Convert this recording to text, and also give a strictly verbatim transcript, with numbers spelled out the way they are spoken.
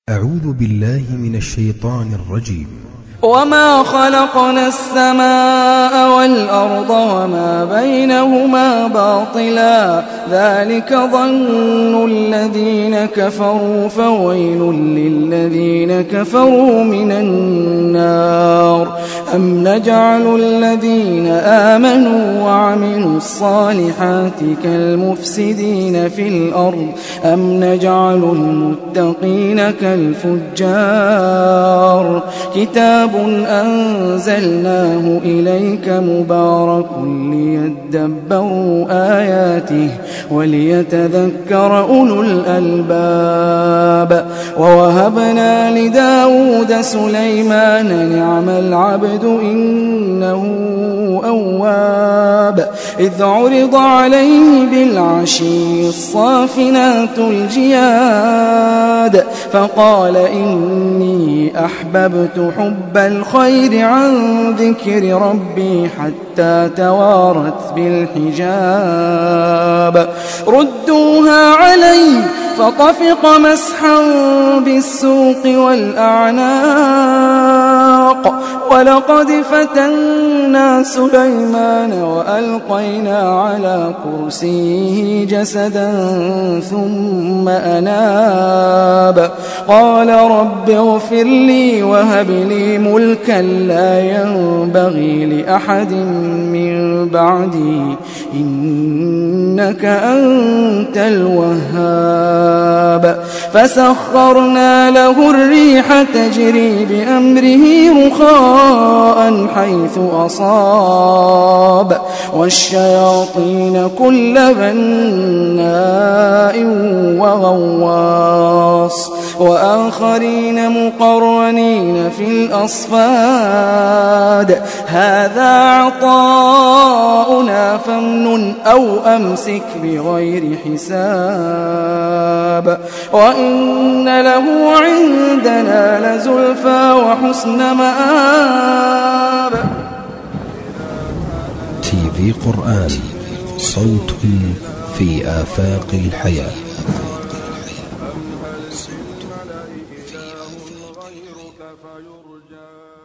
أعوذ بالله من الشيطان الرجيم. وما خلقنا السماء والأرض وما بينهما باطلا ذلك ظن الذين كفروا فويل للذين كفروا من النار. أم نجعل الذين آمنوا وعملوا الصالحات كالمفسدين في الأرض أم نجعل المتقين كالفجار. كتاب أنزلناه إليك مبارك ليدبروا آياته وليتذكر أولو الألباب. ووهبنا لداود سليمان نعم العبد إنه أواب. إذ عرض عليه بالعشي الصافنات الجياد فقال إني أحببت حب الخير عن ذكر ربي حتى توارت بالحجاب. ردوها علي فطفق مسحا بالسوق والأعناق. ولقد فتنا سليمان وألقينا على كرسيه جسدا ثم أناب. قال رب اغفر لي وهب لي ملكا لا ينبغي لأحد من بعدي إنك أنت الوهاب. فسخرنا له الريح تجري بأمره رخاء حيث أصاب والشياطين كل بناء وغواص وآخرين مقرنين في الأصفاد. هذا عطاؤنا فامنن أو أمسك بغير حساب. وإن له عندنا لزلفى وحسن مآب. تي في قرآن صوت في آفاق الحياة. غيرك فيرجى